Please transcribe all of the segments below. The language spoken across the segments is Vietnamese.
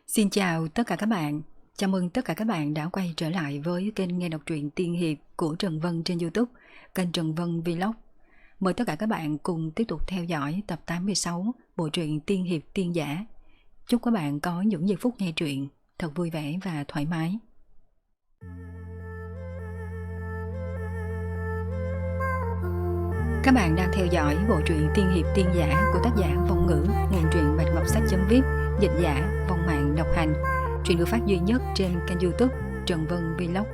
Xin chào tất cả các bạn. Chào mừng tất cả các bạn đã quay trở lại với kênh nghe đọc truyện tiên hiệp của Trần Vân trên YouTube, kênh Trần Vân Vlog. Mời tất cả các bạn cùng tiếp tục theo dõi tập 86 bộ truyện tiên hiệp tiên giả. Chúc các bạn có những giây phút nghe truyện thật vui vẻ và thoải mái. Các bạn đang theo dõi bộ truyện tiên hiệp tiên giả của tác giả Vong Ngữ, nguồn truyện Bạch Ngọc Sách.viết, dịch giả Vong Mạng độc hành. Truyện được phát duy nhất trên kênh YouTube Trần Vân Vlog.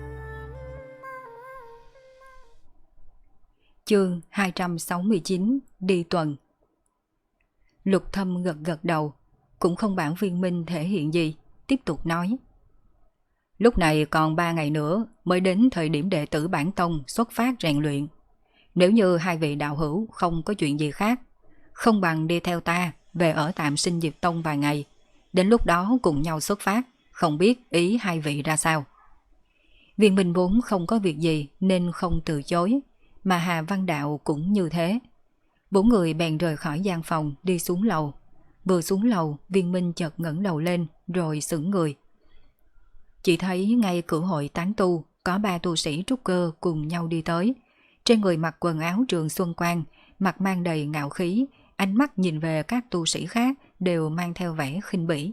Chương 269 đi tuần. Lục Thâm gật gật đầu, cũng không bảo Viên Minh thể hiện gì, tiếp tục nói. Lúc này còn 3 ngày nữa mới đến thời điểm đệ tử bản tông xuất phát rèn luyện. Nếu như hai vị đạo hữu không có chuyện gì khác, không bằng đi theo ta về ở tạm Sinh Diệp Tông vài ngày. Đến lúc đó cùng nhau xuất phát, không biết ý hai vị ra sao. Viên Minh vốn không có việc gì nên không từ chối, mà Hà Văn Đạo cũng như thế. 4 người bèn rời khỏi gian phòng đi xuống lầu. Vừa xuống lầu, Viên Minh chợt ngẩng đầu lên rồi sững người. Chỉ thấy ngay cửa hội tán tu có 3 tu sĩ trúc cơ cùng nhau đi tới. Trên người mặc quần áo Trường Xuân Quang, mặt mang đầy ngạo khí, ánh mắt nhìn về các tu sĩ khác đều mang theo vẻ khinh bỉ.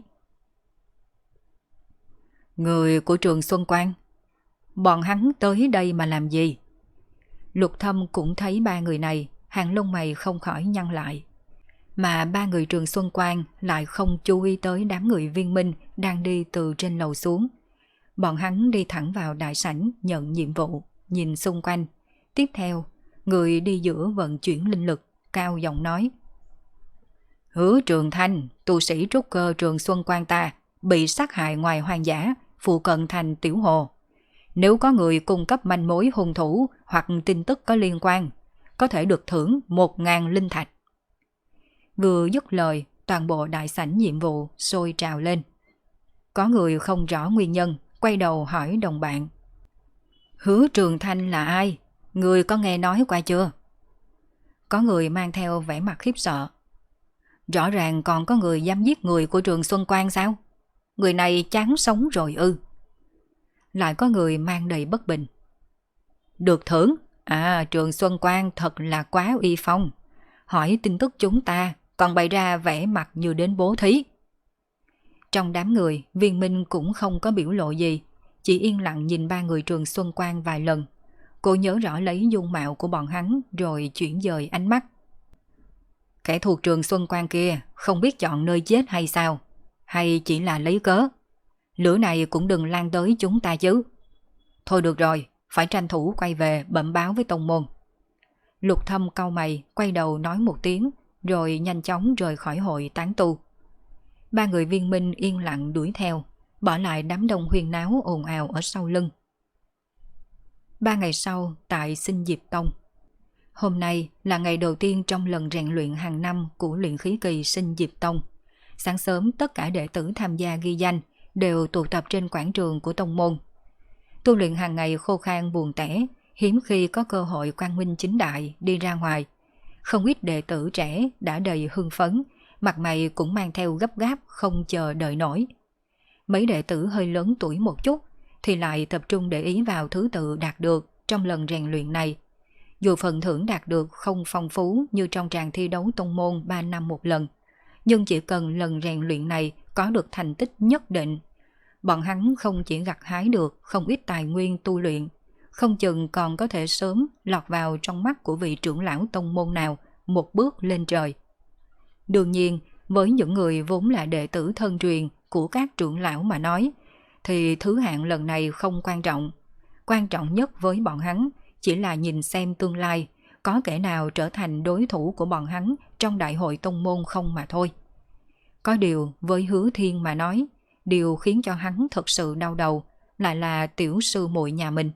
Người của Trường Xuân Quang? Bọn hắn tới đây mà làm gì? Lục Thâm cũng thấy 3 người này, hàng lông mày không khỏi nhăn lại. Mà 3 người Trường Xuân Quang lại không chú ý tới đám người Viên Minh đang đi từ trên lầu xuống. Bọn hắn đi thẳng vào đại sảnh nhận nhiệm vụ, nhìn xung quanh. Tiếp theo, người đi giữa vận chuyển linh lực, cao giọng nói. Hứa Trường Thanh, tu sĩ trúc cơ Trường Xuân Quang ta, bị sát hại ngoài hoang dã, phụ cận thành Tiểu Hồ. Nếu có người cung cấp manh mối hung thủ hoặc tin tức có liên quan, có thể được thưởng 1.000 linh thạch. Vừa dứt lời, toàn bộ đại sảnh nhiệm vụ sôi trào lên. Có người không rõ nguyên nhân, quay đầu hỏi đồng bạn. Hứa Trường Thanh là ai? Người có nghe nói qua chưa? Có người mang theo vẻ mặt khiếp sợ. Rõ ràng còn có người dám giết người của Trường Xuân Quang sao? Người này chán sống rồi ư? Lại có người mang đầy bất bình. Được thưởng? À, Trường Xuân Quang thật là quá uy phong. Hỏi tin tức chúng ta, còn bày ra vẻ mặt như đến bố thí. Trong đám người, Viên Minh cũng không có biểu lộ gì, chỉ yên lặng nhìn 3 người Trường Xuân Quang vài lần. Cô nhớ rõ lấy dung mạo của bọn hắn rồi chuyển dời ánh mắt. Kẻ thuộc Trường Xuân Quang kia không biết chọn nơi chết hay sao? Hay chỉ là lấy cớ? Lửa này cũng đừng lan tới chúng ta chứ. Thôi được rồi, phải tranh thủ quay về bẩm báo với tông môn. Lục Thâm cau mày, quay đầu nói một tiếng, rồi nhanh chóng rời khỏi hội tán tu. 3 người Viên Minh yên lặng đuổi theo, bỏ lại đám đông huyên náo ồn ào ở sau lưng. 3 ngày sau, tại Sinh Diệp Tông. Hôm nay là ngày đầu tiên trong lần rèn luyện hàng năm của luyện khí kỳ Sinh Diệp Tông. Sáng sớm tất cả đệ tử tham gia ghi danh đều tụ tập trên quảng trường của tông môn. Tu luyện hàng ngày khô khan buồn tẻ, hiếm khi có cơ hội quang minh chính đại đi ra ngoài. Không ít đệ tử trẻ đã đầy hưng phấn, mặt mày cũng mang theo gấp gáp không chờ đợi nổi. Mấy đệ tử hơi lớn tuổi một chút thì lại tập trung để ý vào thứ tự đạt được trong lần rèn luyện này. Dù phần thưởng đạt được không phong phú như trong tràng thi đấu tông môn 3 năm một lần, nhưng chỉ cần lần rèn luyện này có được thành tích nhất định, bọn hắn không chỉ gặt hái được không ít tài nguyên tu luyện, không chừng còn có thể sớm lọt vào trong mắt của vị trưởng lão tông môn nào một bước lên trời. Đương nhiên, với những người vốn là đệ tử thân truyền của các trưởng lão mà nói, thì thứ hạng lần này không quan trọng. Quan trọng nhất với bọn hắn chỉ là nhìn xem tương lai có kẻ nào trở thành đối thủ của bọn hắn trong đại hội tông môn không mà thôi. Có điều với Hứa Thiên mà nói, điều khiến cho hắn thật sự đau đầu lại là tiểu sư muội nhà mình.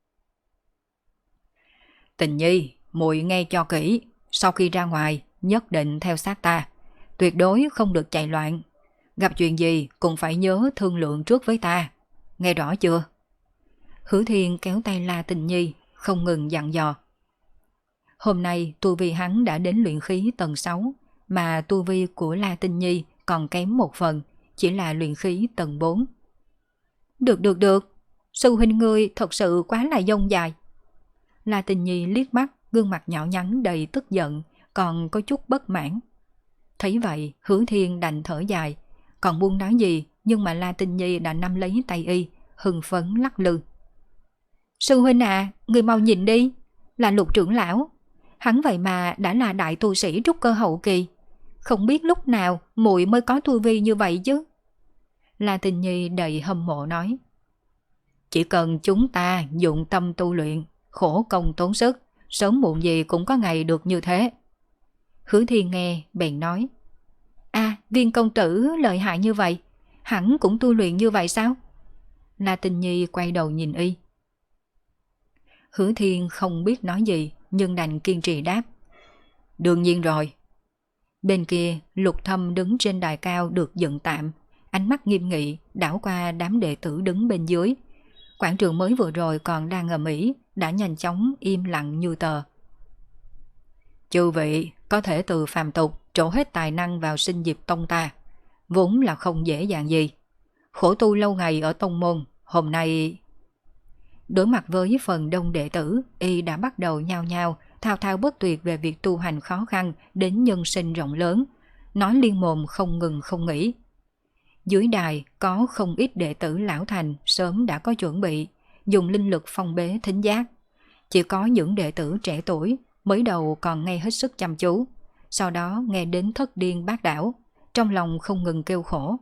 Tình Nhi, muội nghe cho kỹ, sau khi ra ngoài nhất định theo sát ta, tuyệt đối không được chạy loạn. Gặp chuyện gì cũng phải nhớ thương lượng trước với ta, nghe rõ chưa? Hứa Thiên kéo tay La Tình Nhi, không ngừng dặn dò. Hôm nay tu vi hắn đã đến luyện khí tầng 6, mà tu vi của La Tinh Nhi còn kém một phần, chỉ là luyện khí tầng 4. Được, sư huynh ngươi thật sự quá là dông dài. La Tình Nhi liếc mắt, gương mặt nhỏ nhắn đầy tức giận, còn có chút bất mãn. Thấy vậy, Hứa Thiên đành thở dài, còn buông nói gì, nhưng mà La Tình Nhi đã nắm lấy tay y, hưng phấn lắc lư. Sư huynh à, người mau nhìn đi, là Lục trưởng lão. Hắn vậy mà đã là đại tu sĩ trúc cơ hậu kỳ. Không biết lúc nào muội mới có tu vi như vậy chứ. La Tình Nhi đầy hâm mộ nói. Chỉ cần chúng ta dụng tâm tu luyện, khổ công tốn sức, sớm muộn gì cũng có ngày được như thế. Hứa Thiên nghe, bèn nói. À, Viên công tử lợi hại như vậy, hẳn cũng tu luyện như vậy sao? La Tình Nhi quay đầu nhìn y. Hứa Thiên không biết nói gì, nhưng đành kiên trì đáp. Đương nhiên rồi. Bên kia, Lục Thâm đứng trên đài cao được dựng tạm, ánh mắt nghiêm nghị đảo qua đám đệ tử đứng bên dưới. Quảng trường mới vừa rồi còn đang ầm ĩ, đã nhanh chóng im lặng như tờ. Chư vị có thể từ phàm tục trổ hết tài năng vào sinh diệp tông ta, vốn là không dễ dàng gì. Khổ tu lâu ngày ở tông môn, hôm nay... Đối mặt với phần đông đệ tử, y đã bắt đầu nhao nhao, thao thao bất tuyệt về việc tu hành khó khăn đến nhân sinh rộng lớn, nói liên mồm không ngừng không nghỉ. Dưới đài có không ít đệ tử lão thành sớm đã có chuẩn bị, dùng linh lực phong bế thính giác. Chỉ có những đệ tử trẻ tuổi, mới đầu còn nghe hết sức chăm chú, sau đó nghe đến thất điên bát đảo, trong lòng không ngừng kêu khổ.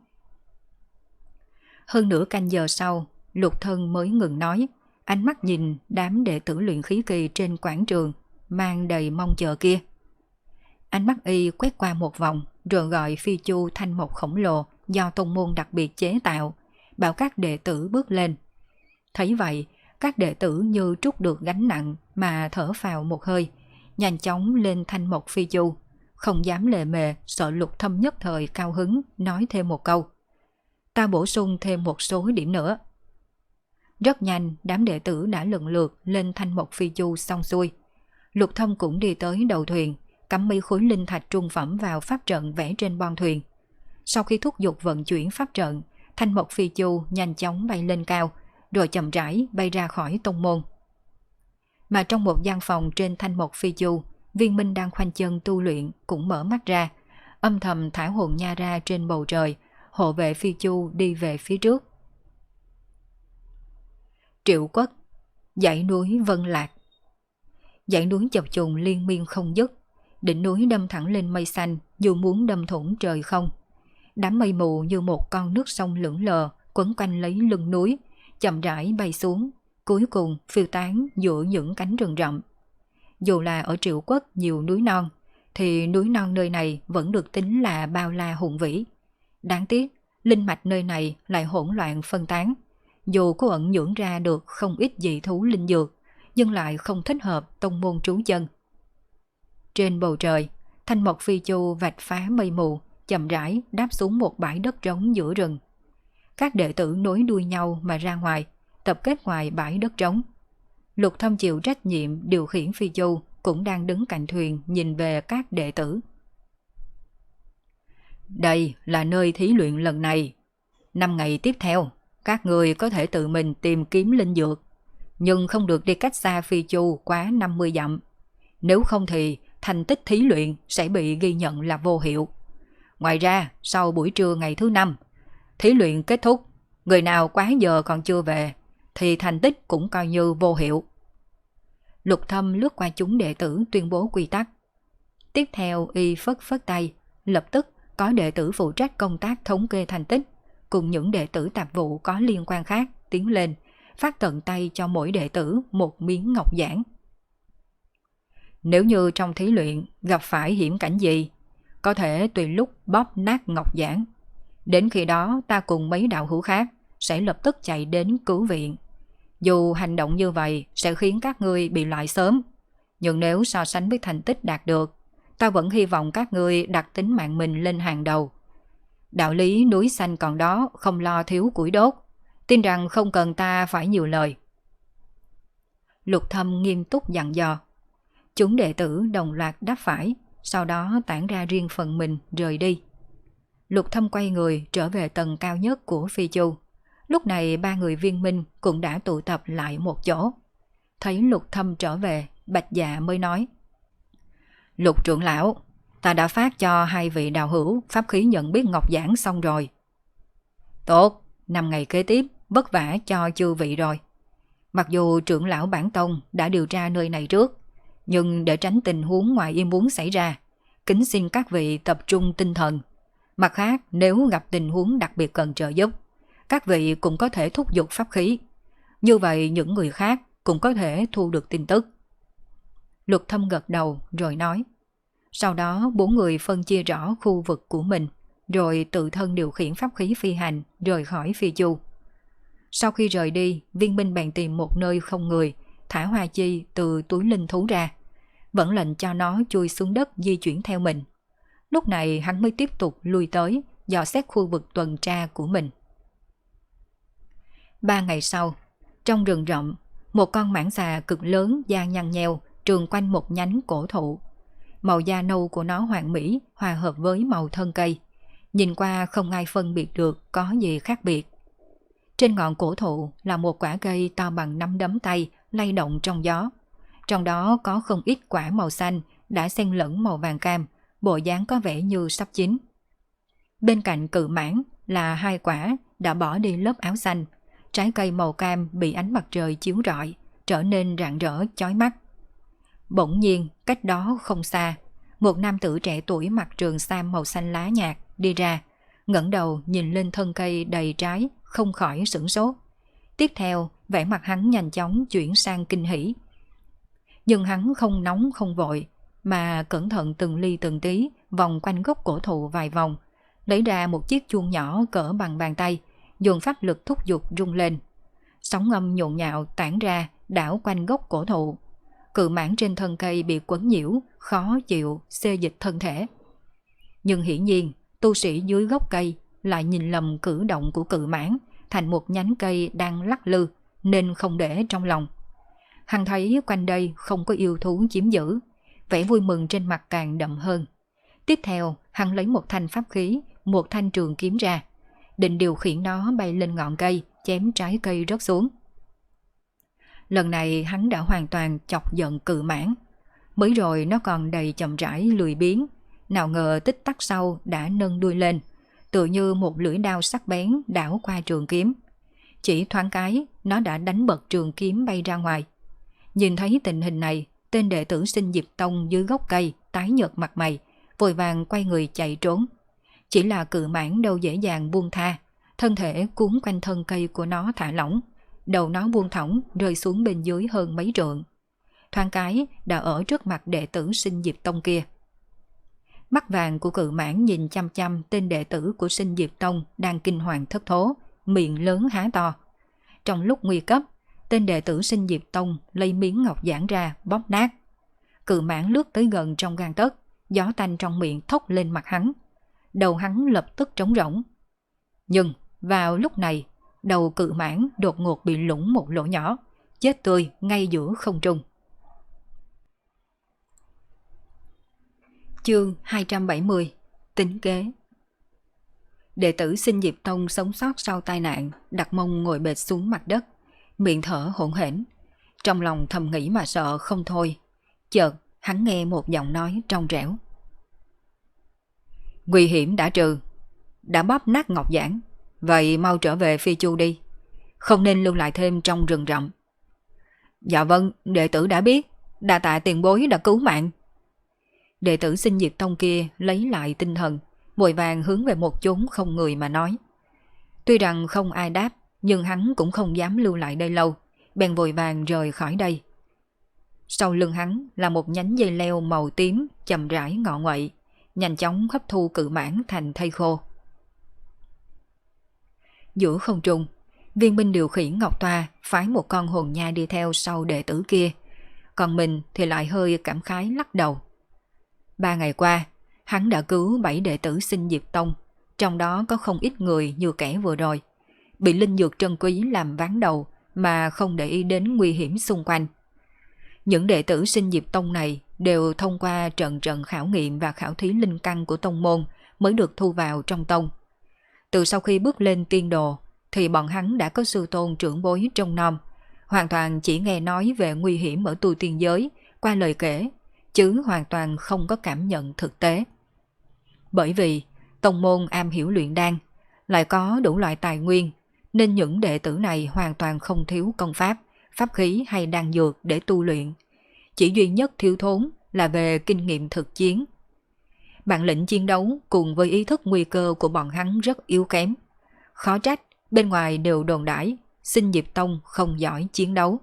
Hơn nửa canh giờ sau, Lục Thân mới ngừng nói, ánh mắt nhìn đám đệ tử luyện khí kỳ trên quảng trường, mang đầy mong chờ kia. Ánh mắt y quét qua một vòng, rồi gọi phi chu thanh mộc khổng lồ do tông môn đặc biệt chế tạo, bảo các đệ tử bước lên. Thấy vậy, các đệ tử như trút được gánh nặng mà thở phào một hơi, nhanh chóng lên thanh mộc phi chu, không dám lề mề, sợ Lục Thâm nhất thời cao hứng nói thêm một câu. Ta bổ sung thêm một số điểm nữa. Rất nhanh, đám đệ tử đã lần lượt lên thanh mộc phi chu xong xuôi. Lục Thâm cũng đi tới đầu thuyền, cắm mấy khối linh thạch trung phẩm vào pháp trận vẽ trên bon thuyền. Sau khi thúc giục vận chuyển pháp trận, thanh mộc phi chu nhanh chóng bay lên cao, rồi chậm rãi bay ra khỏi tông môn. Mà trong một gian phòng trên thanh mộc phi chu, Viên Minh đang khoanh chân tu luyện cũng mở mắt ra, âm thầm thả hồn nha ra trên bầu trời, hộ vệ phi chu đi về phía trước. Triệu Quốc, dãy núi Vân Lạc. Dãy núi chập trùng liên miên không dứt, đỉnh núi đâm thẳng lên mây xanh, dù muốn đâm thủng trời không. Đám mây mù như một con nước sông lững lờ quấn quanh lấy lưng núi, chậm rãi bay xuống, cuối cùng phiêu tán giữa những cánh rừng rậm. Dù là ở Triệu Quốc nhiều núi non, thì núi non nơi này vẫn được tính là bao la hùng vĩ. Đáng tiếc, linh mạch nơi này lại hỗn loạn phân tán. Dù có ẩn nhưỡng ra được không ít dị thú linh dược, nhưng lại không thích hợp tông môn trú chân. Trên bầu trời, thanh mộc phi chu vạch phá mây mù, chậm rãi đáp xuống một bãi đất trống giữa rừng. Các đệ tử nối đuôi nhau mà ra ngoài, tập kết ngoài bãi đất trống. Lục Thâm chịu trách nhiệm điều khiển phi chu, cũng đang đứng cạnh thuyền nhìn về các đệ tử. Đây là nơi thí luyện lần này. 5 ngày tiếp theo, các người có thể tự mình tìm kiếm linh dược, nhưng không được đi cách xa phi chu quá 50 dặm. Nếu không thì thành tích thí luyện sẽ bị ghi nhận là vô hiệu. Ngoài ra, sau buổi trưa ngày thứ 5, thí luyện kết thúc, người nào quá giờ còn chưa về, thì thành tích cũng coi như vô hiệu. Lục Thâm lướt qua chúng đệ tử tuyên bố quy tắc. Tiếp theo y phất phất tay, lập tức có đệ tử phụ trách công tác thống kê thành tích, cùng những đệ tử tạp vụ có liên quan khác tiến lên, phát tận tay cho mỗi đệ tử một miếng ngọc giản. Nếu như trong thí luyện gặp phải hiểm cảnh gì, có thể tùy lúc bóp nát ngọc giản. Đến khi đó ta cùng mấy đạo hữu khác sẽ lập tức chạy đến cứu viện. Dù hành động như vậy sẽ khiến các ngươi bị loại sớm, nhưng nếu so sánh với thành tích đạt được, ta vẫn hy vọng các ngươi đặt tính mạng mình lên hàng đầu. Đạo lý núi xanh còn đó, không lo thiếu củi đốt, tin rằng không cần ta phải nhiều lời. Lục Thâm nghiêm túc dặn dò. Chúng đệ tử đồng loạt đáp phải, sau đó tản ra riêng phần mình rời đi. Lục Thâm quay người trở về tầng cao nhất của Phi Chu. Lúc này ba người Viên Minh cũng đã tụ tập lại một chỗ. Thấy Lục Thâm trở về, Bạch Dạ mới nói: Lục trưởng lão, ta đã phát cho hai vị đạo hữu pháp khí nhận biết ngọc giản xong rồi. Tốt, 5 ngày kế tiếp vất vả cho chư vị rồi. Mặc dù trưởng lão bản tông đã điều tra nơi này trước, nhưng để tránh tình huống ngoài ý muốn xảy ra, kính xin các vị tập trung tinh thần. Mặt khác, nếu gặp tình huống đặc biệt cần trợ giúp, các vị cũng có thể thúc giục pháp khí. Như vậy những người khác cũng có thể thu được tin tức. Lục Thâm gật đầu rồi nói. Sau đó 4 người phân chia rõ khu vực của mình, rồi tự thân điều khiển pháp khí phi hành rời khỏi Phi Chu. Sau khi rời đi, Viên Minh bèn tìm một nơi không người, thả Hoa Chi từ túi linh thú ra, vẫn lệnh cho nó chui xuống đất di chuyển theo mình. Lúc này hắn mới tiếp tục lui tới, dò xét khu vực tuần tra của mình. 3 ngày sau, trong rừng rậm, một con mãng xà cực lớn da nhăn nheo trường quanh một nhánh cổ thụ. Màu da nâu của nó hoàn mỹ hòa hợp với màu thân cây, nhìn qua không ai phân biệt được có gì khác biệt. Trên ngọn cổ thụ là một quả cây to bằng nắm đấm tay lay động trong gió. Trong đó có không ít quả màu xanh đã xen lẫn màu vàng cam, bộ dáng có vẻ như sắp chín. Bên cạnh cự mãng là 2 quả đã bỏ đi lớp áo xanh, trái cây màu cam bị ánh mặt trời chiếu rọi, trở nên rạng rỡ chói mắt. Bỗng nhiên, cách đó không xa, một nam tử trẻ tuổi mặc trường sam màu xanh lá nhạt đi ra, ngẩng đầu nhìn lên thân cây đầy trái, không khỏi sửng sốt. Tiếp theo, vẻ mặt hắn nhanh chóng chuyển sang kinh hỉ. Nhưng hắn không nóng không vội, mà cẩn thận từng ly từng tí vòng quanh gốc cổ thụ vài vòng, lấy ra một chiếc chuông nhỏ cỡ bằng bàn tay, dùng pháp lực thúc giục rung lên. Sóng âm nhộn nhạo tản ra đảo quanh gốc cổ thụ. Cự mãng trên thân cây bị quấn nhiễu, khó chịu, xê dịch thân thể. Nhưng hiển nhiên, tu sĩ dưới gốc cây lại nhìn lầm cử động của cự mãng thành một nhánh cây đang lắc lư, nên không để trong lòng. Hắn thấy quanh đây không có yêu thú chiếm giữ, vẻ vui mừng trên mặt càng đậm hơn. Tiếp theo, hắn lấy một thanh pháp khí, một thanh trường kiếm ra, định điều khiển nó bay lên ngọn cây, chém trái cây rớt xuống. Lần này hắn đã hoàn toàn chọc giận cự mãng. Mới rồi nó còn đầy chậm rãi lười biếng, nào ngờ tích tắc sau đã nâng đuôi lên, tựa như một lưỡi đao sắc bén đảo qua trường kiếm. Chỉ thoáng cái, nó đã đánh bật trường kiếm bay ra ngoài. Nhìn thấy tình hình này, tên đệ tử Sinh Diệp Tông dưới gốc cây tái nhợt mặt mày, vội vàng quay người chạy trốn. Chỉ là cự mãng đâu dễ dàng buông tha, thân thể cuốn quanh thân cây của nó thả lỏng, đầu nó buông thõng rơi xuống bên dưới hơn mấy trượng. Thoáng cái đã ở trước mặt đệ tử Sinh Diệp Tông kia. Mắt vàng của cự mãng nhìn chăm chăm tên đệ tử của Sinh Diệp Tông đang kinh hoàng thất thố, miệng lớn há to. Trong lúc nguy cấp, tên đệ tử Sinh Diệp Tông lấy miếng ngọc giản ra bóp nát. Cự mãng lướt tới gần trong gang tấc, gió tanh trong miệng thốc lên mặt hắn. Đầu hắn lập tức trống rỗng. Nhưng vào lúc này, đầu cự mãng đột ngột bị lủng một lỗ nhỏ, chết tươi ngay giữa không trung. Chương 270 Tính kế. Đệ tử Sinh Diệp Tông sống sót sau tai nạn, đặt mông ngồi bệt xuống mặt đất, miệng thở hổn hển, trong lòng thầm nghĩ mà sợ không thôi. Chợt hắn nghe một giọng nói trong trẻo: nguy hiểm đã trừ, đã bóp nát ngọc giản, vậy mau trở về Phi Chu đi, không nên lưu lại thêm trong rừng rậm. Dạ vâng, đệ tử đã biết, đa tạ tiền bối đã cứu mạng. Đệ tử Sinh Diệp Tông kia lấy lại tinh thần, vội vàng hướng về một chốn không người mà nói. Tuy rằng không ai đáp, nhưng hắn cũng không dám lưu lại đây lâu, bèn vội vàng rời khỏi đây. Sau lưng hắn là một nhánh dây leo màu tím chậm rãi ngọ nguậy, nhanh chóng hấp thu cự mãng thành thây khô. Giữa không trung, Viên Minh điều khiển Ngọc Toa phái một con hồn nha đi theo sau đệ tử kia, còn mình thì lại hơi cảm khái lắc đầu. 3 ngày qua, hắn đã cứu 7 đệ tử Sinh Diệp Tông, trong đó có không ít người như kẻ vừa rồi, bị linh dược trân quý làm ván đầu mà không để ý đến nguy hiểm xung quanh. Những đệ tử Sinh Diệp Tông này đều thông qua trận khảo nghiệm và khảo thí linh căn của tông môn mới được thu vào trong tông. Từ sau khi bước lên tiên đồ thì bọn hắn đã có sư tôn trưởng bối trông nom, hoàn toàn chỉ nghe nói về nguy hiểm ở tu tiên giới qua lời kể, chứ hoàn toàn không có cảm nhận thực tế. Bởi vì tông môn am hiểu luyện đan, lại có đủ loại tài nguyên, nên những đệ tử này hoàn toàn không thiếu công pháp, pháp khí hay đan dược để tu luyện. Chỉ duy nhất thiếu thốn là về kinh nghiệm thực chiến. Bản lĩnh chiến đấu cùng với ý thức nguy cơ của bọn hắn rất yếu kém. Khó trách bên ngoài đều đồn đãi Sinh Diệp Tông không giỏi chiến đấu.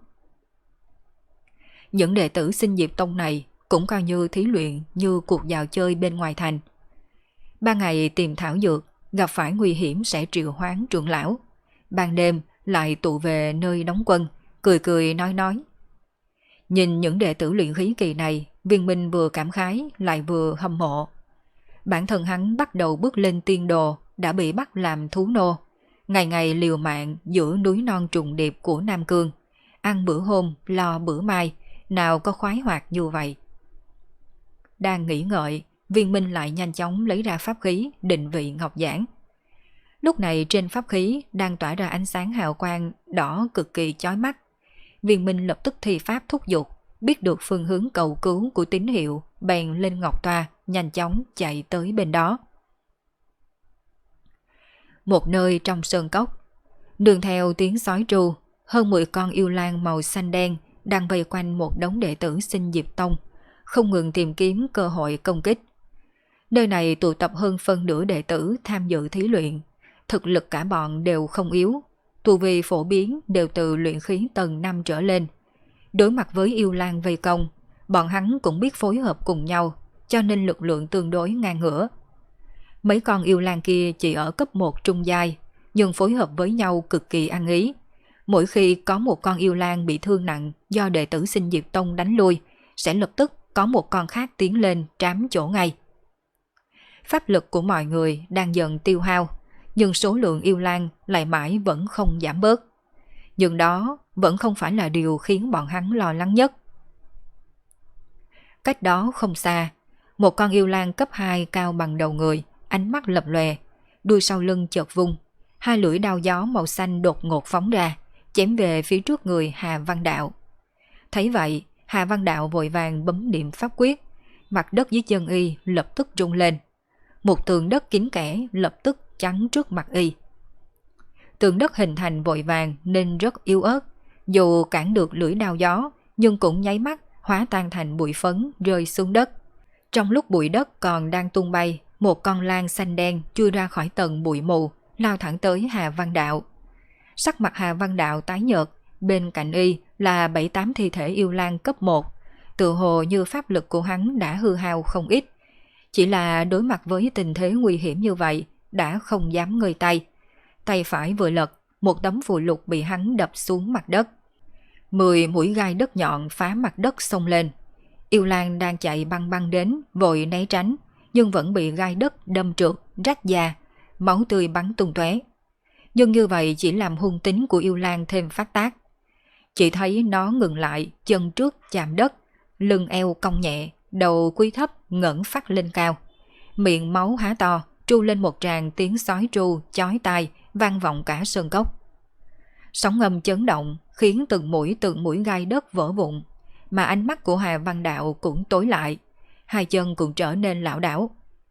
Những đệ tử Sinh Diệp Tông này cũng coi như thí luyện như cuộc dạo chơi bên ngoài thành. Ban ngày tìm thảo dược, gặp phải nguy hiểm sẽ triệu hoán trưởng lão. Ban đêm lại tụ về nơi đóng quân, cười cười nói. Nhìn những đệ tử luyện khí kỳ này, Viên Minh vừa cảm khái lại vừa hâm mộ. Bản thân hắn bắt đầu bước lên tiên đồ đã bị bắt làm thú nô, ngày ngày liều mạng giữa núi non trùng điệp của Nam Cương, ăn bữa hôm lo bữa mai, nào có khoái hoạt như vậy. Đang nghĩ ngợi, Viên Minh lại nhanh chóng lấy ra pháp khí định vị ngọc giản. Lúc này trên pháp khí đang tỏa ra ánh sáng hào quang đỏ cực kỳ chói mắt. Viên Minh lập tức thi pháp thúc giục, biết được phương hướng cầu cứu của tín hiệu, bèn lên ngọc toa, nhanh chóng chạy tới bên đó. Một nơi trong sơn cốc, đường theo tiếng sói tru, hơn 10 con yêu lang màu xanh đen đang vây quanh một đống đệ tử Sinh Diệp Tông, không ngừng tìm kiếm cơ hội công kích. Nơi này tụ tập hơn phân nửa đệ tử tham dự thí luyện, thực lực cả bọn đều không yếu, tu vi phổ biến đều từ luyện khí tầng 5 trở lên. Đối mặt với yêu lang vây công, bọn hắn cũng biết phối hợp cùng nhau, cho nên lực lượng tương đối ngang ngửa. Mấy con yêu lang kia chỉ ở cấp 1 trung giai, nhưng phối hợp với nhau cực kỳ ăn ý. Mỗi khi có một con yêu lang bị thương nặng do đệ tử Sinh Diệp Tông đánh lui, sẽ lập tức có một con khác tiến lên trám chỗ ngay. Pháp lực của mọi người đang dần tiêu hao, nhưng số lượng yêu lang lại mãi vẫn không giảm bớt. Nhưng đó vẫn không phải là điều khiến bọn hắn lo lắng nhất. Cách đó không xa, một con yêu lang cấp 2 cao bằng đầu người, ánh mắt lập lòe, đuôi sau lưng chợt vung, hai lưỡi đao gió màu xanh đột ngột phóng ra, chém về phía trước người Hà Văn Đạo. Thấy vậy, Hà Văn Đạo vội vàng bấm niệm pháp quyết, mặt đất dưới chân y lập tức rung lên. Một tường đất kín kẽ lập tức chắn trước mặt y. Tường đất hình thành vội vàng nên rất yếu ớt, dù cản được lưỡi đao gió nhưng cũng nháy mắt hóa tan thành bụi phấn rơi xuống đất. Trong lúc bụi đất còn đang tung bay, một con lang xanh đen chui ra khỏi tầng bụi mù, lao thẳng tới Hà Văn Đạo. Sắc mặt Hà Văn Đạo tái nhợt, bên cạnh y là 7-8 thi thể yêu lang cấp 1, tự hồ như pháp lực của hắn đã hư hao không ít. Chỉ là đối mặt với tình thế nguy hiểm như vậy, đã không dám ngơi tay. Tay phải vừa lật, một tấm phù lục bị hắn đập xuống mặt đất. 10 mũi gai đất nhọn phá mặt đất xông lên. Yêu lang đang chạy băng băng đến, vội né tránh, nhưng vẫn bị gai đất đâm trượt, rách da, máu tươi bắn tung tóe. Nhưng như vậy chỉ làm hung tính của yêu lang thêm phát tác. Chỉ thấy nó ngừng lại, chân trước chạm đất, lưng eo cong nhẹ, đầu cúi thấp ngẩng phát lên cao. Miệng máu há to, tru lên một tràng tiếng sói tru, chói tai, vang vọng cả sơn cốc. Sóng âm chấn động, khiến từng mũi gai đất vỡ vụn, mà ánh mắt của Hà Văn Đạo cũng tối lại, hai chân cũng trở nên lảo đảo.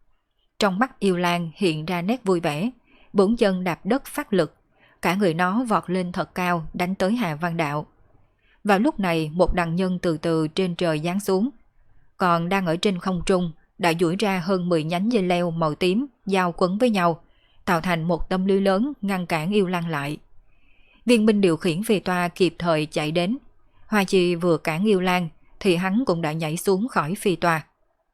Trong mắt yêu lang hiện ra nét vui vẻ, 4 chân đạp đất phát lực, cả người nó vọt lên thật cao đánh tới Hà Văn Đạo. Vào lúc này một đằng nhân từ từ trên trời giáng xuống, còn đang ở trên không trung đã duỗi ra hơn 10 nhánh dây leo màu tím giao quấn với nhau, tạo thành một tấm lưới lớn ngăn cản yêu lang lại. Viên binh điều khiển phi toa kịp thời chạy đến, Hoa Chi vừa cản yêu lang thì hắn cũng đã nhảy xuống khỏi phi toa.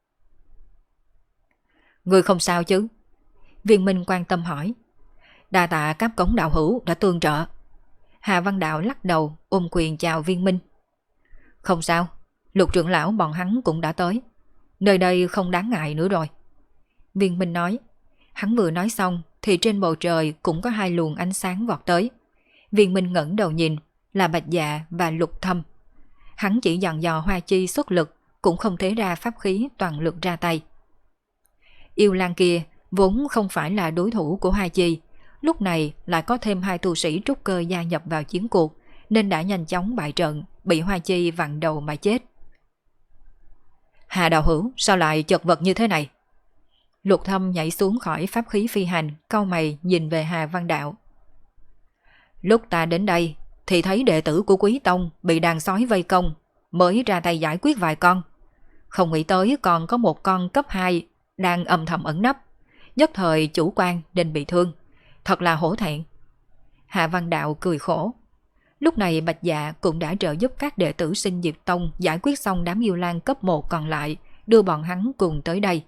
Người không sao chứ? Viên Minh quan tâm hỏi. Đa tạ Cáp Cống đạo hữu đã tương trợ. Hà Văn Đạo lắc đầu ôm quyền chào Viên Minh. Không sao, Lục trưởng lão bọn hắn cũng đã tới, nơi đây không đáng ngại nữa rồi. Viên Minh nói. Hắn vừa nói xong thì trên bầu trời cũng có 2 luồng ánh sáng vọt tới. Viên Minh ngẩng đầu nhìn, là Bạch Dạ và Lục Thâm. Hắn chỉ dặn dò Hoa Chi xuất lực, cũng không thể ra pháp khí toàn lực ra tay. Yêu lang kia vốn không phải là đối thủ của Hoa Chi, lúc này lại có thêm 2 tu sĩ trúc cơ gia nhập vào chiến cuộc, nên đã nhanh chóng bại trận, bị Hoa Chi vặn đầu mà chết. Hà đạo hữu, sao lại chật vật như thế này? Lục Thâm nhảy xuống khỏi pháp khí phi hành, cau mày nhìn về Hà Văn Đạo. Lúc ta đến đây thì thấy đệ tử của Quý Tông bị đàn sói vây công, mới ra tay giải quyết vài con. Không nghĩ tới còn có một con cấp 2 đang âm thầm ẩn nấp, nhất thời chủ quan nên bị thương. Thật là hổ thẹn. Hạ Văn Đạo cười khổ. Lúc này Bạch Dạ cũng đã trợ giúp các đệ tử Sinh Diệp Tông giải quyết xong đám yêu lang cấp 1 còn lại, đưa bọn hắn cùng tới đây.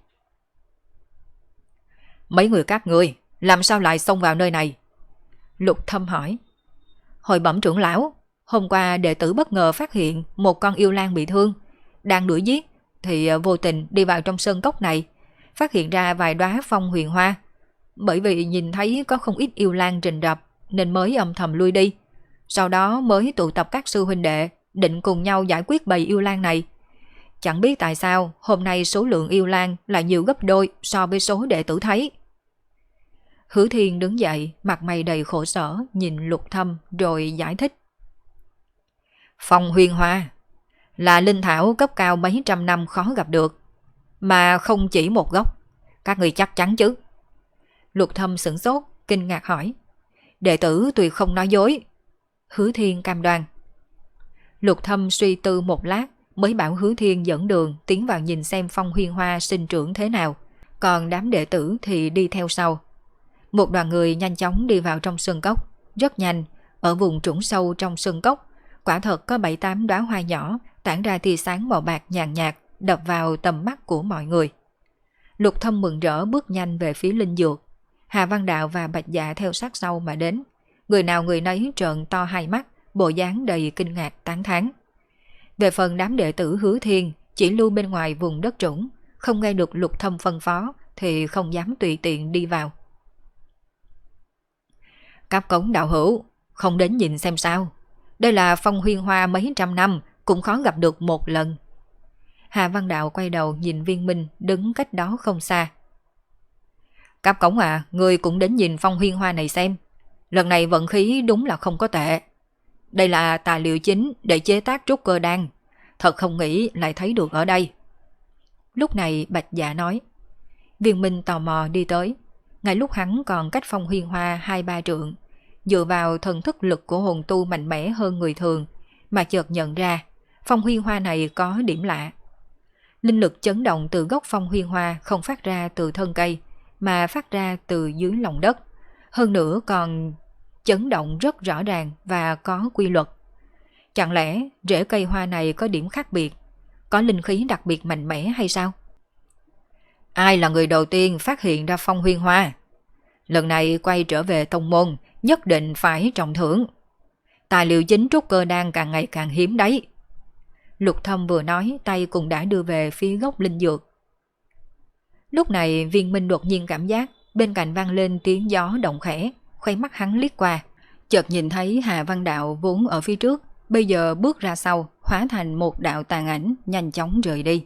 Mấy người các ngươi làm sao lại xông vào nơi này? Lục Thâm hỏi. Hồi bẩm trưởng lão, hôm qua đệ tử bất ngờ phát hiện một con yêu lang bị thương, đang đuổi giết thì vô tình đi vào trong sơn cốc này, phát hiện ra vài đóa phong huyền hoa. Bởi vì nhìn thấy có không ít yêu lang rình rập nên mới âm thầm lui đi. Sau đó mới tụ tập các sư huynh đệ định cùng nhau giải quyết bầy yêu lang này. Chẳng biết tại sao hôm nay số lượng yêu lang lại nhiều gấp đôi so với số đệ tử thấy. Hứa Thiên đứng dậy, mặt mày đầy khổ sở, nhìn Lục Thâm rồi giải thích. Phong huyền hoa là linh thảo cấp cao mấy trăm năm khó gặp được, mà không chỉ một gốc. Các người chắc chắn chứ? Lục Thâm sửng sốt, kinh ngạc hỏi. Đệ tử tuyệt không nói dối. Hứa Thiên cam đoan. Lục Thâm suy tư một lát mới bảo Hứa Thiên dẫn đường tiến vào nhìn xem phong huyền hoa sinh trưởng thế nào, còn đám đệ tử thì đi theo sau. Một đoàn người nhanh chóng đi vào trong sơn cốc. Rất nhanh, ở vùng trũng sâu trong sơn cốc, quả thật có 7-8 đóa hoa nhỏ tản ra tia sáng màu bạc nhàn nhạt đập vào tầm mắt của mọi người. Lục Thâm mừng rỡ bước nhanh về phía linh dược. Hà Văn Đạo và Bạch Dạ theo sát sau mà đến. Người nào người nấy trợn to hai mắt, bộ dáng đầy kinh ngạc tán thán. Về phần đám đệ tử Hứa Thiên chỉ lưu bên ngoài vùng đất trũng, không nghe được Lục Thâm phân phó thì không dám tùy tiện đi vào. Cáp Cống đạo hữu, không đến nhìn xem sao? Đây là phong huyền hoa mấy trăm năm cũng khó gặp được một lần. Hà Văn Đạo quay đầu nhìn Viên Minh đứng cách đó không xa. Cáp Cống à, ngươi cũng đến nhìn phong huyền hoa này xem. Lần này vận khí đúng là không có tệ. Đây là tài liệu chính để chế tác trúc cơ đan. Thật không nghĩ lại thấy được ở đây. Lúc này Bạch Dạ nói. Viên Minh tò mò đi tới. Ngay lúc hắn còn cách phong huyền hoa 2-3 trượng, dựa vào thần thức lực của hồn tu mạnh mẽ hơn người thường, mà chợt nhận ra phong huyền hoa này có điểm lạ. Linh lực chấn động từ gốc phong huyền hoa không phát ra từ thân cây, mà phát ra từ dưới lòng đất. Hơn nữa còn chấn động rất rõ ràng và có quy luật. Chẳng lẽ rễ cây hoa này có điểm khác biệt, có linh khí đặc biệt mạnh mẽ hay sao? Ai là người đầu tiên phát hiện ra phong huyền hoa? Lần này quay trở về tông môn, nhất định phải trọng thưởng. Tài liệu chính trúc cơ đan càng ngày càng hiếm đấy. Lục Thâm vừa nói, tay cũng đã đưa về phía gốc linh dược. Lúc này Viên Minh đột nhiên cảm giác bên cạnh vang lên tiếng gió động khẽ, khoe mắt hắn liếc qua, chợt nhìn thấy Hà Văn Đạo vốn ở phía trước, bây giờ bước ra sau, hóa thành một đạo tàn ảnh nhanh chóng rời đi.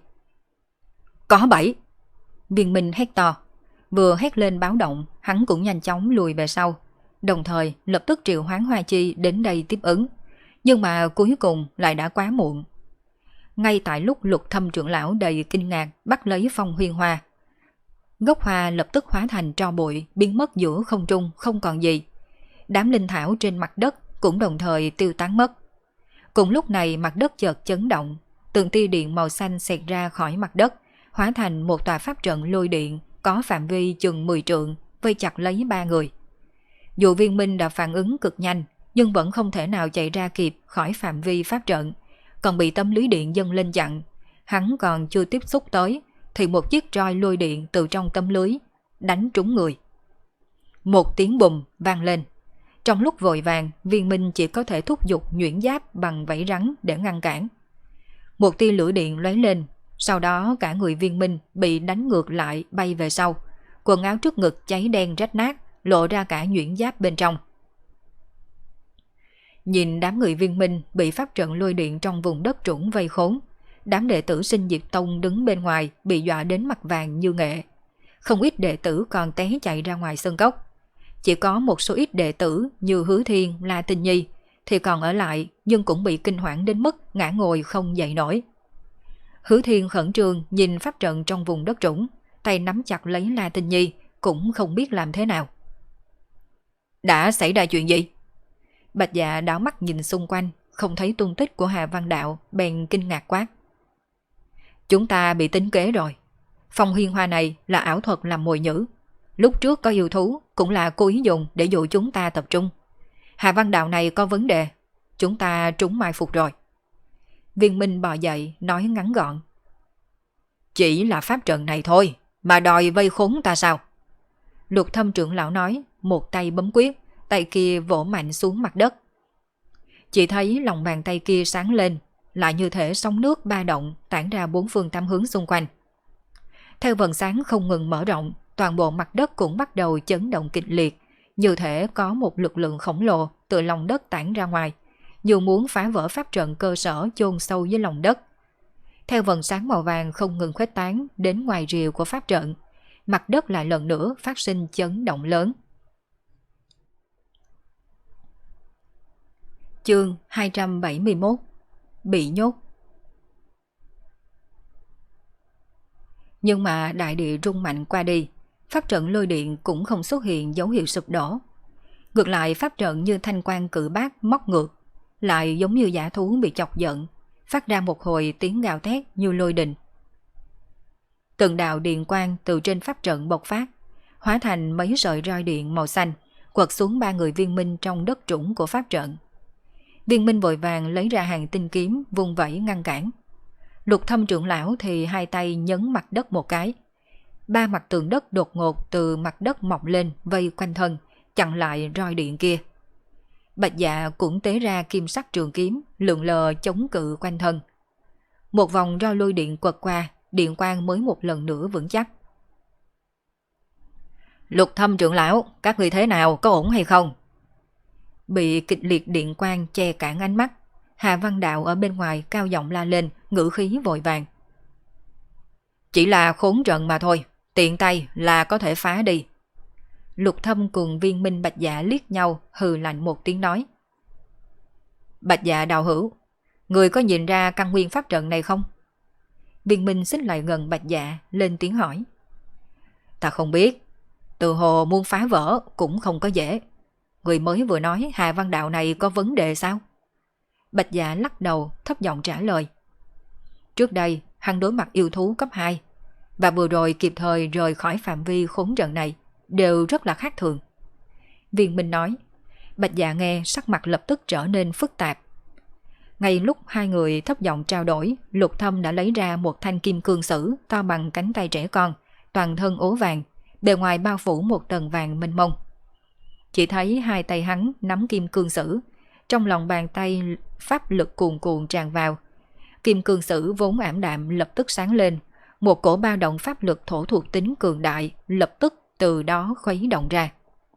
Có bẫy! Viên Minh hét to. Vừa hét lên báo động, hắn cũng nhanh chóng lùi về sau, đồng thời lập tức triệu hoán Hoa Chi đến đây tiếp ứng. Nhưng mà cuối cùng lại đã quá muộn. Ngay tại lúc Lục Thâm trưởng lão đầy kinh ngạc bắt lấy phong huyền hoa, gốc hoa lập tức hóa thành tro bụi, biến mất giữa không trung không còn gì. Đám linh thảo trên mặt đất cũng đồng thời tiêu tán mất. Cùng lúc này mặt đất chợt chấn động, từng tia điện màu xanh xẹt ra khỏi mặt đất, hóa thành một tòa pháp trận lôi điện có phạm vi chừng 10 trượng, vây chặt lấy 3 người. Dù Viên Minh đã phản ứng cực nhanh, nhưng vẫn không thể nào chạy ra kịp khỏi phạm vi pháp trận, còn bị tấm lưới điện dâng lên chặn. Hắn còn chưa tiếp xúc tới thì một chiếc roi lôi điện từ trong tấm lưới đánh trúng người. Một tiếng bùm vang lên. Trong lúc vội vàng, Viên Minh chỉ có thể thúc giục nhuyễn giáp bằng vảy rắn để ngăn cản. Một tia lửa điện lóe lên, sau đó cả người Viên Minh bị đánh ngược lại bay về sau, quần áo trước ngực cháy đen rách nát, lộ ra cả nhuyễn giáp bên trong. Nhìn đám người Viên Minh bị pháp trận lôi điện trong vùng đất trũng vây khốn, đám đệ tử Sinh Diệp Tông đứng bên ngoài bị dọa đến mặt vàng như nghệ. không ít đệ tử còn té chạy ra ngoài sân cốc. Chỉ có một số ít đệ tử như Hứa Thiên, La Tinh Nhi thì còn ở lại, nhưng cũng bị kinh hoảng đến mức ngã ngồi không dậy nổi. Hứa Thiên khẩn trương nhìn pháp trận trong vùng đất trũng, tay nắm chặt lấy La Tinh Nhi, cũng không biết làm thế nào. Đã xảy ra chuyện gì? Bạch Dạ đảo mắt nhìn xung quanh, không thấy tung tích của Hà Văn Đạo, bèn kinh ngạc quát. Chúng ta bị tính kế rồi. Phong Huyên Hoa này là ảo thuật làm mồi nhử. Lúc trước có yêu thú cũng là cố ý dùng để dụ chúng ta tập trung. Hà Văn Đạo này có vấn đề, chúng ta trúng mai phục rồi. Viên Minh bò dậy nói ngắn gọn. Chỉ là pháp trận này thôi mà đòi vây khốn ta sao? Lục Thâm trưởng lão nói, một tay bấm quyết, tay kia vỗ mạnh xuống mặt đất. Chỉ thấy lòng bàn tay kia sáng lên, lại như thể sóng nước ba động tản ra bốn phương tám hướng xung quanh. Theo vầng sáng không ngừng mở rộng, toàn bộ mặt đất cũng bắt đầu chấn động kịch liệt, như thể có một lực lượng khổng lồ từ lòng đất tản ra ngoài, dù muốn phá vỡ pháp trận cơ sở chôn sâu dưới lòng đất. Theo vầng sáng màu vàng không ngừng khuếch tán đến ngoài rìa của pháp trận, mặt đất lại lần nữa phát sinh chấn động lớn. Chương 271: Bị nhốt. Nhưng mà đại địa rung mạnh qua đi, pháp trận lôi điện cũng không xuất hiện dấu hiệu sụp đổ. Ngược lại, pháp trận như thanh quan cự bác móc ngược, lại giống như dã thú bị chọc giận, phát ra một hồi tiếng gào thét như lôi đình. Từng đạo điện quang từ trên pháp trận bộc phát, hóa thành mấy sợi roi điện màu xanh, quật xuống ba người Viên Minh trong đất trũng của pháp trận. Viên Minh vội vàng lấy ra hàng tinh kiếm vung vẩy ngăn cản. Lục Thâm trưởng lão thì hai tay nhấn mặt đất một cái. Ba mặt tường đất đột ngột từ mặt đất mọc lên vây quanh thân, chặn lại roi điện kia. Bạch Dạ cũng tế ra kim sắc trường kiếm, lượn lờ chống cự quanh thân. Một vòng roi lôi điện quật qua, điện quang mới một lần nữa vững chắc. Lục Thâm trưởng lão, các người thế nào, có ổn hay không? Bị kịch liệt điện quang che cản ánh mắt, Hà Văn Đạo ở bên ngoài cao giọng la lên, ngữ khí vội vàng. Chỉ là khốn trận mà thôi, tiện tay là có thể phá đi. Lục Thâm cùng Viên Minh Bạch Dạ liếc nhau, hừ lạnh một tiếng nói. Bạch Dạ đạo hữu, người có nhìn ra căn nguyên pháp trận này không? Viên Minh xích lại gần Bạch Dạ, lên tiếng hỏi. Ta không biết, từ hồ muốn phá vỡ cũng không có dễ. Người mới vừa nói Hà Văn Đạo này có vấn đề sao? Bạch Dạ lắc đầu, thấp giọng trả lời. Trước đây, hắn đối mặt yêu thú cấp 2, và vừa rồi kịp thời rời khỏi phạm vi khốn trận này, đều rất là khác thường. Viên Minh nói. Bạch Dạ nghe sắc mặt lập tức trở nên phức tạp. Ngay lúc hai người thấp giọng trao đổi, Lục Thâm đã lấy ra một thanh kim cương sử to bằng cánh tay trẻ con, toàn thân ố vàng, bề ngoài bao phủ một tầng vàng mênh mông. Chỉ thấy hai tay hắn nắm kim cương sử, trong lòng bàn tay pháp lực cuồn cuộn tràn vào. Kim cương sử vốn ảm đạm lập tức sáng lên, một cổ ba động pháp lực thổ thuộc tính cường đại lập tức từ đó khuấy động ra.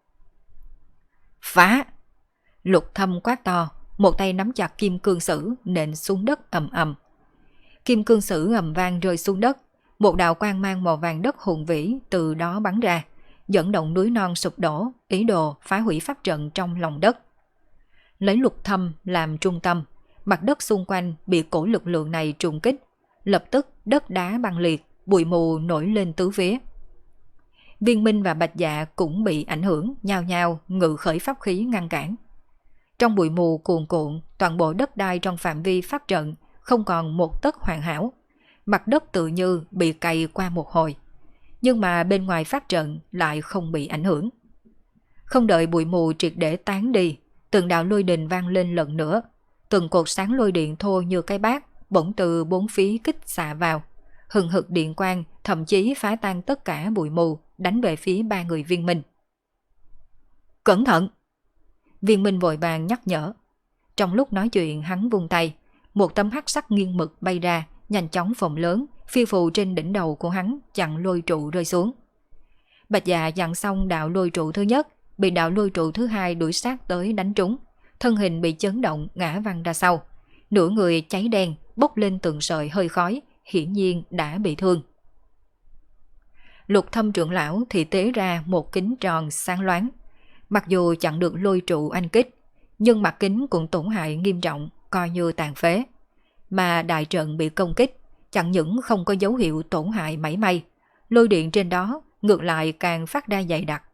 Phá! Lục Thâm quát to, một tay nắm chặt kim cương sử nện xuống đất ầm ầm. Kim cương sử ầm vang rơi xuống đất, một đạo quang mang màu vàng đất hùng vĩ từ đó bắn ra, dẫn động núi non sụp đổ, ý đồ phá hủy pháp trận trong lòng đất. Lấy Lục Thâm làm trung tâm, mặt đất xung quanh bị cổ lực lượng này trùng kích, lập tức đất đá băng liệt, bụi mù nổi lên tứ phía. Viên Minh và Bạch Dạ cũng bị ảnh hưởng, nhao nhao ngự khởi pháp khí ngăn cản. Trong bụi mù cuồn cuộn, toàn bộ đất đai trong phạm vi pháp trận không còn một tấc hoàn hảo, mặt đất tự như bị cày qua một hồi, nhưng mà bên ngoài pháp trận lại không bị ảnh hưởng. Không đợi bụi mù triệt để tán đi, từng đạo lôi đình vang lên lần nữa, từng cột sáng lôi điện thô như cái bát bỗng từ bốn phía kích xạ vào, hừng hực điện quang thậm chí phá tan tất cả bụi mù, đánh về phía ba người Viên Minh. Cẩn thận! Viên Minh vội vàng nhắc nhở. Trong lúc nói chuyện hắn vung tay, một tấm hắc sắc nghiêng mực bay ra, nhanh chóng phồng lớn, phi phù trên đỉnh đầu của hắn, chặn lôi trụ rơi xuống. Bạch Dạ dặn xong đạo lôi trụ thứ nhất, bị đạo lôi trụ thứ hai đuổi sát tới đánh trúng, thân hình bị chấn động ngã văng ra sau, nửa người cháy đen, bốc lên từng sợi hơi khói, hiển nhiên đã bị thương. Lục Thâm trưởng lão thì tế ra một kính tròn sáng loáng. Mặc dù chặn được lôi trụ anh kích, nhưng mặt kính cũng tổn hại nghiêm trọng, coi như tàn phế. Mà đại trận bị công kích, chẳng những không có dấu hiệu tổn hại mảy may, lôi điện trên đó ngược lại càng phát ra dày đặc.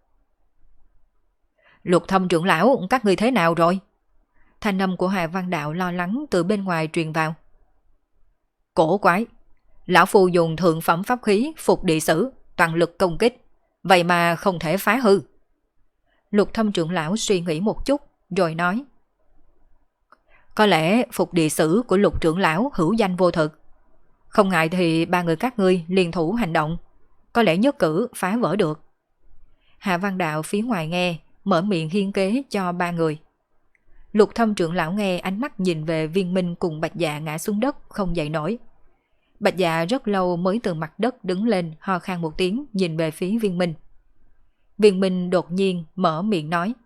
Lục Thâm trưởng lão, các ngươi thế nào rồi? Thanh âm của Hà Văn Đạo lo lắng từ bên ngoài truyền vào. Cổ quái, lão phu dùng thượng phẩm pháp khí phục địa sử, toàn lực công kích, vậy mà không thể phá hư. Lục Thâm trưởng lão suy nghĩ một chút, rồi nói. Có lẽ phục địa sử của Lục trưởng lão hữu danh vô thực. Không ngại thì ba người các ngươi liên thủ hành động, có lẽ nhất cử phá vỡ được. Hạ Văn Đạo phía ngoài nghe, mở miệng hiên kế cho ba người. Lục Thâm trưởng lão nghe, ánh mắt nhìn về Viên Minh cùng Bạch Dạ ngã xuống đất không dậy nổi. Bạch Dạ rất lâu mới từ mặt đất đứng lên, ho khan một tiếng nhìn về phía Viên Minh. Viên Minh đột nhiên mở miệng nói.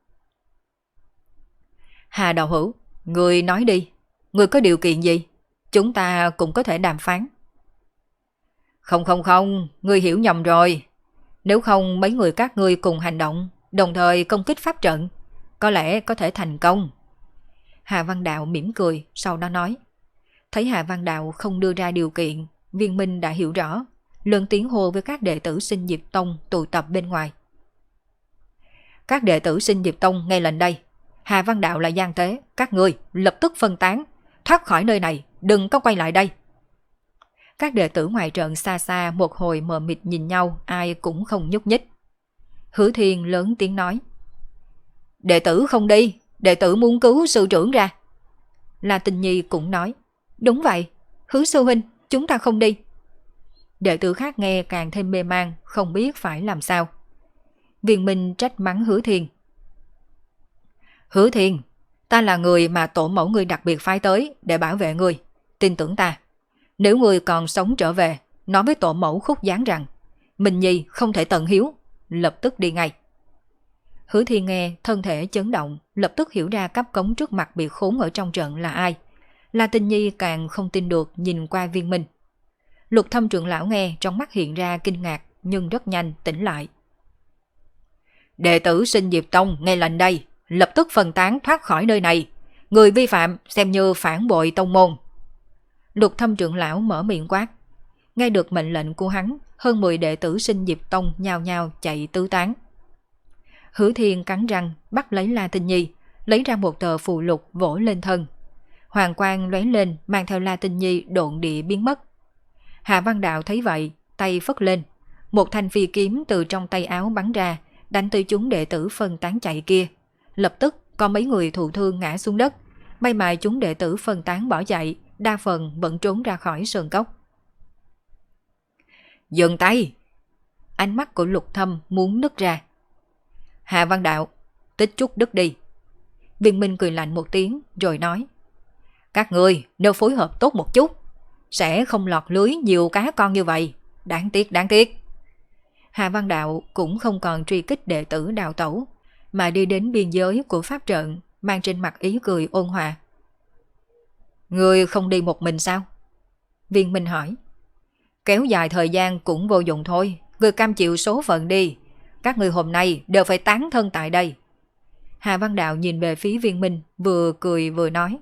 Hà đạo hữu, người nói đi, người có điều kiện gì? Chúng ta cũng có thể đàm phán. Không, ngươi hiểu nhầm rồi. Nếu không mấy người các ngươi cùng hành động, đồng thời công kích pháp trận, có lẽ có thể thành công. Hà Văn Đạo mỉm cười, sau đó nói. Thấy Hà Văn Đạo không đưa ra điều kiện, Viên Minh đã hiểu rõ, lớn tiếng hô với các đệ tử Sinh Diệp Tông tụ tập bên ngoài. Các đệ tử Sinh Diệp Tông nghe lệnh đây. Hà Văn Đạo là gian tế, các ngươi lập tức phân tán, thoát khỏi nơi này, đừng có quay lại đây. Các đệ tử ngoài trận xa xa một hồi mờ mịt nhìn nhau, ai cũng không nhúc nhích. Hứa Thiên lớn tiếng nói. Đệ tử không đi, đệ tử muốn cứu sư trưởng ra. La Tinh Nhi cũng nói. Đúng vậy, Hứa sư huynh, chúng ta không đi. Đệ tử khác nghe càng thêm mê man, không biết phải làm sao. Viên Minh trách mắng Hứa Thiên. Hứa Thiên, ta là người mà tổ mẫu ngươi đặc biệt phái tới để bảo vệ ngươi. Tin tưởng ta, nếu ngươi còn sống trở về, nói với tổ mẫu Khúc Giáng rằng Minh Nhi không thể tận hiếu, lập tức đi ngay. Hứa Thiên nghe thân thể chấn động, lập tức hiểu ra cấp cống trước mặt bị khốn ở trong trận là ai. La Tinh Nhi càng không tin được nhìn qua Viên Minh. Lục Thâm trưởng lão nghe trong mắt hiện ra kinh ngạc, nhưng rất nhanh tỉnh lại. Đệ tử Sinh Diệp Tông nghe lệnh đây, lập tức phân tán thoát khỏi nơi này. Người vi phạm xem như phản bội tông môn. Lục Thâm trưởng lão mở miệng quát. Nghe được mệnh lệnh của hắn, hơn 10 đệ tử Sinh Diệp Tông nhao nhao chạy tứ tán. Hứa Thiên cắn răng bắt lấy La Tinh Nhi, lấy ra một tờ phù lục vỗ lên thân. Hoàng quang lóe lên, mang theo La Tinh Nhi độn địa biến mất. Hạ Văn Đạo thấy vậy, tay phất lên, một thanh phi kiếm từ trong tay áo bắn ra, đánh tới chúng đệ tử phân tán chạy kia. Lập tức có mấy người thụ thương ngã xuống đất, may mà chúng đệ tử phân tán bỏ chạy, đa phần vẫn trốn ra khỏi sơn cốc. Dừng tay! Ánh mắt của Lục Thâm muốn nứt ra. Hạ Văn Đạo, tích chút đất đi. Viên Minh cười lạnh một tiếng rồi nói. Các ngươi nếu phối hợp tốt một chút, sẽ không lọt lưới nhiều cá con như vậy. Đáng tiếc. Hạ Văn Đạo cũng không còn truy kích đệ tử đào tẩu, mà đi đến biên giới của pháp trận, mang trên mặt ý cười ôn hòa. Ngươi không đi một mình sao? Viên Minh hỏi. Kéo dài thời gian cũng vô dụng thôi, ngươi cam chịu số phận đi. Các ngươi hôm nay đều phải tán thân tại đây. Hạ Văn Đạo nhìn về phía Viên Minh, vừa cười vừa nói.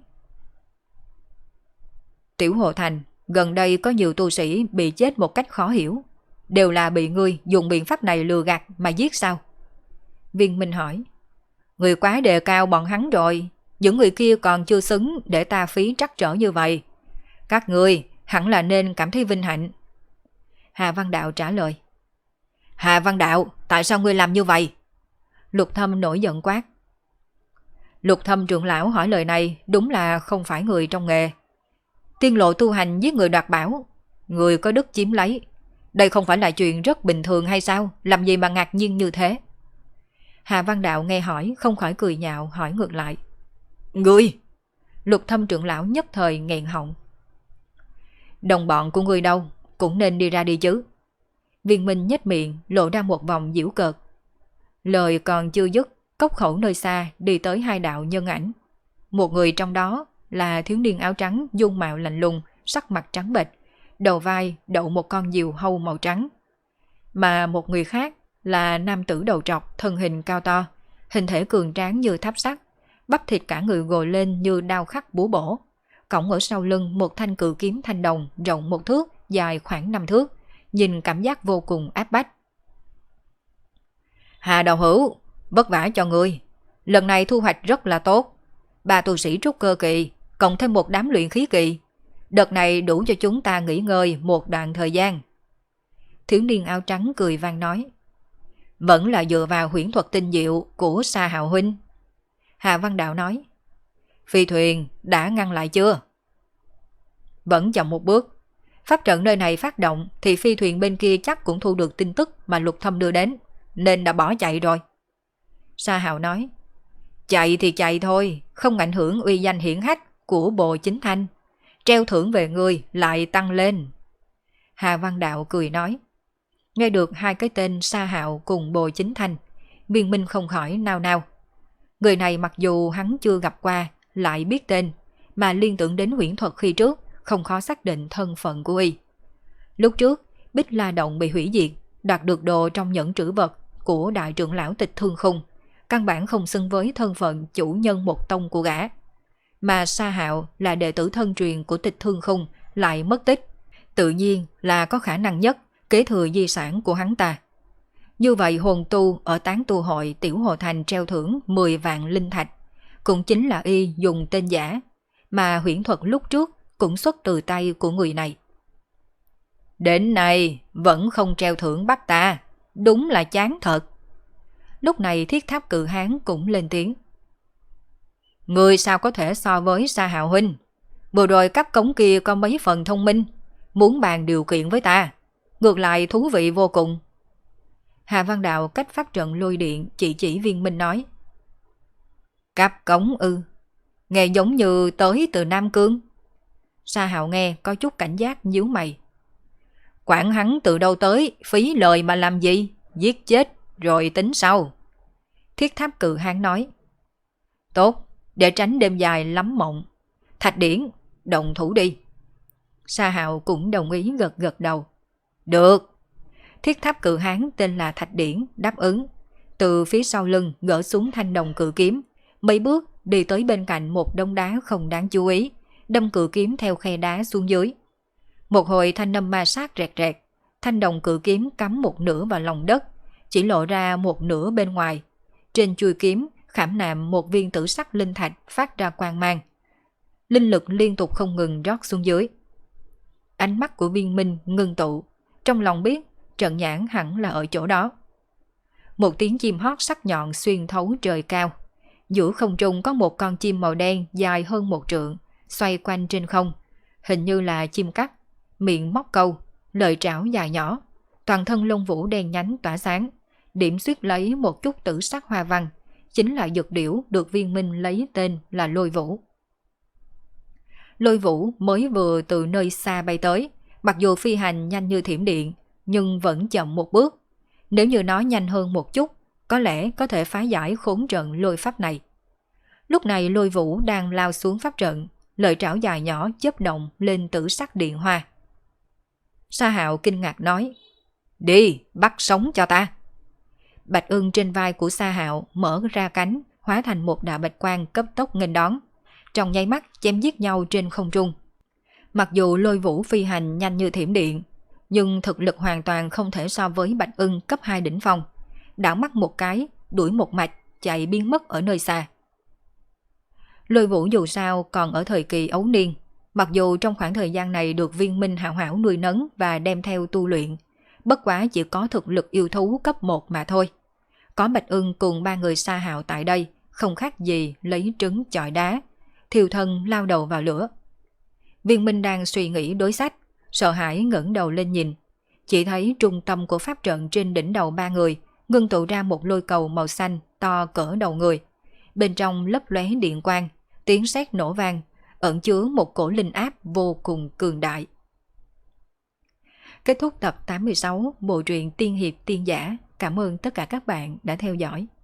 Tiểu Hồ Thành, gần đây có nhiều tu sĩ bị chết một cách khó hiểu. Đều là bị ngươi dùng biện pháp này lừa gạt mà giết sao? Viên Minh hỏi. Người quá đề cao bọn hắn rồi, những người kia còn chưa xứng để ta phí trắc trở như vậy. Các ngươi hẳn là nên cảm thấy vinh hạnh. Hạ Văn Đạo trả lời. Hạ Văn Đạo, tại sao ngươi làm như vậy? Lục Thâm nổi giận quát. Lục Thâm trưởng lão hỏi lời này đúng là không phải người trong nghề. Tiên lộ tu hành giết người đoạt bảo, người có đức chiếm lấy. Đây không phải là chuyện rất bình thường hay sao? Làm gì mà ngạc nhiên như thế? Hạ Văn Đạo nghe hỏi không khỏi cười nhạo, hỏi ngược lại. Ngươi! Lục Thâm trưởng lão nhất thời nghẹn họng. Đồng bọn của ngươi đâu? Cũng nên đi ra đi chứ. Viên Minh nhếch miệng lộ ra một vòng giễu cợt. Lời còn chưa dứt, cốc khẩu nơi xa đi tới hai đạo nhân ảnh. Một người trong đó là thiếu niên áo trắng, dung mạo lạnh lùng, sắc mặt trắng bệch, đầu vai đậu một con diều hâu màu trắng. mà một người khác là nam tử đầu trọc, thân hình cao to, hình thể cường tráng như tháp sắt, bắp thịt cả người gồi lên như đao khắc búa bổ. Cõng ở sau lưng một thanh cự kiếm thanh đồng rộng 1 thước, dài khoảng 5 thước, nhìn cảm giác vô cùng áp bách. Hà đạo hữu, vất vả cho ngươi, lần này thu hoạch rất là tốt. 3 tu sĩ trúc cơ kỳ, cộng thêm một đám luyện khí kỳ. Đợt này đủ cho chúng ta nghỉ ngơi một đoạn thời gian. Thiếu niên áo trắng cười vang nói. Vẫn là dựa vào huyễn thuật tinh diệu của Sa Hạo huynh. Hà Văn Đạo nói. Phi thuyền đã ngăn lại chưa? Vẫn chậm một bước. Pháp trận nơi này phát động thì phi thuyền bên kia chắc cũng thu được tin tức mà Lục Thâm đưa đến, nên đã bỏ chạy rồi. Sa Hạo nói. Chạy thì chạy thôi, không ảnh hưởng uy danh hiển hách của Bồ Chính Thanh. Treo thưởng về người lại tăng lên. Hà Văn Đạo cười nói. Nghe được 2 cái tên Sa Hạo cùng Bồ Chính Thanh, Viên Minh không khỏi nao nao. Người này mặc dù hắn chưa gặp qua, lại biết tên, mà liên tưởng đến huyễn thuật khi trước, không khó xác định thân phận của y. Lúc trước, Bích La Động bị hủy diệt, đoạt được đồ trong nhẫn trữ vật của đại trưởng lão Tịch Thương Khung, căn bản không xứng với thân phận chủ nhân một tông của gã. Mà Sa Hạo là đệ tử thân truyền của Tịch Thương Khung lại mất tích, tự nhiên là có khả năng nhất kế thừa di sản của hắn ta. Như vậy hồn tu ở tán tu hội Tiểu Hồ Thành treo thưởng 10 vạn linh thạch, cũng chính là y dùng tên giả, mà huyễn thuật lúc trước cũng xuất từ tay của người này. Đến nay vẫn không treo thưởng bắt ta, đúng là chán thật. Lúc này Thiết Tháp Cự Hán cũng lên tiếng. Người sao có thể so với Sa Hạo huynh? Vừa rồi cấp cống kia có mấy phần thông minh, muốn bàn điều kiện với ta, ngược lại thú vị vô cùng. Hà Văn Đạo cách pháp trận lôi điện chỉ Viên Minh nói. Cấp cống ư? Nghe giống như tới từ Nam Cương. Sa Hạo nghe có chút cảnh giác nhíu mày. Quản hắn từ đâu tới, phí lời mà làm gì, giết chết rồi tính sau. Thiết Tháp Cự Hán nói. Tốt, để tránh đêm dài lắm mộng. Thạch Điển, động thủ đi. Sa Hạo cũng đồng ý gật gật đầu. Được. Thiết Tháp Cự Hán tên là Thạch Điển đáp ứng, từ phía sau lưng gỡ xuống thanh đồng cự kiếm, mấy bước đi tới bên cạnh một đống đá không đáng chú ý, đâm cự kiếm theo khe đá xuống dưới. Một hồi thanh âm ma sát rẹt rẹt, thanh đồng cự kiếm cắm một nửa vào lòng đất, chỉ lộ ra một nửa bên ngoài. Trên chuôi kiếm khảm nạm một viên tử sắc linh thạch phát ra quang mang. Linh lực liên tục không ngừng rót xuống dưới. Ánh mắt của Viên Minh ngưng tụ, trong lòng biết trận nhãn hẳn là ở chỗ đó. Một tiếng chim hót sắc nhọn xuyên thấu trời cao. Giữa không trung có một con chim màu đen dài hơn 1 trượng, xoay quanh trên không, hình như là chim cắt, miệng móc câu, lợi trảo dài nhỏ, toàn thân lông vũ đen nhánh tỏa sáng, điểm xuyết lấy một chút tử sắc hoa văn, chính là dược điểu được Viên Minh lấy tên là Lôi Vũ. Lôi Vũ mới vừa từ nơi xa bay tới, mặc dù phi hành nhanh như thiểm điện, nhưng vẫn chậm một bước. Nếu như nó nhanh hơn một chút, có lẽ có thể phá giải khốn trận lôi pháp này. Lúc này Lôi Vũ đang lao xuống pháp trận, lợi trảo dài nhỏ chớp động lên tử sắc điện hoa. Sa Hạo kinh ngạc nói, đi, bắt sống cho ta. Bạch ưng trên vai của Sa Hạo mở ra cánh, hóa thành một đạo bạch quang cấp tốc nghênh đón, trong nháy mắt chém giết nhau trên không trung. Mặc dù Lôi Vũ phi hành nhanh như thiểm điện, nhưng thực lực hoàn toàn không thể so với Bạch ưng cấp 2 đỉnh phong. Đảo mắt một cái, đuổi một mạch, chạy biến mất ở nơi xa. Lôi Vũ dù sao còn ở thời kỳ ấu niên, mặc dù trong khoảng thời gian này được Viên Minh hảo hảo nuôi nấng và đem theo tu luyện, bất quá chỉ có thực lực yêu thú cấp 1 mà thôi. Có Bạch ưng cùng 3 người Sa Hạo tại đây, không khác gì lấy trứng chọi đá, thiêu thân lao đầu vào lửa. Viên Minh đang suy nghĩ đối sách, sợ hãi ngẩng đầu lên nhìn, chỉ thấy trung tâm của pháp trận trên đỉnh đầu 3 người ngưng tụ ra một lôi cầu màu xanh to cỡ đầu người, bên trong lấp lóe điện quang, tiếng sét nổ vang, ẩn chứa một cổ linh áp vô cùng cường đại. Kết thúc tập 86 bộ truyện Tiên Hiệp Tiên Giả. Cảm ơn tất cả các bạn đã theo dõi.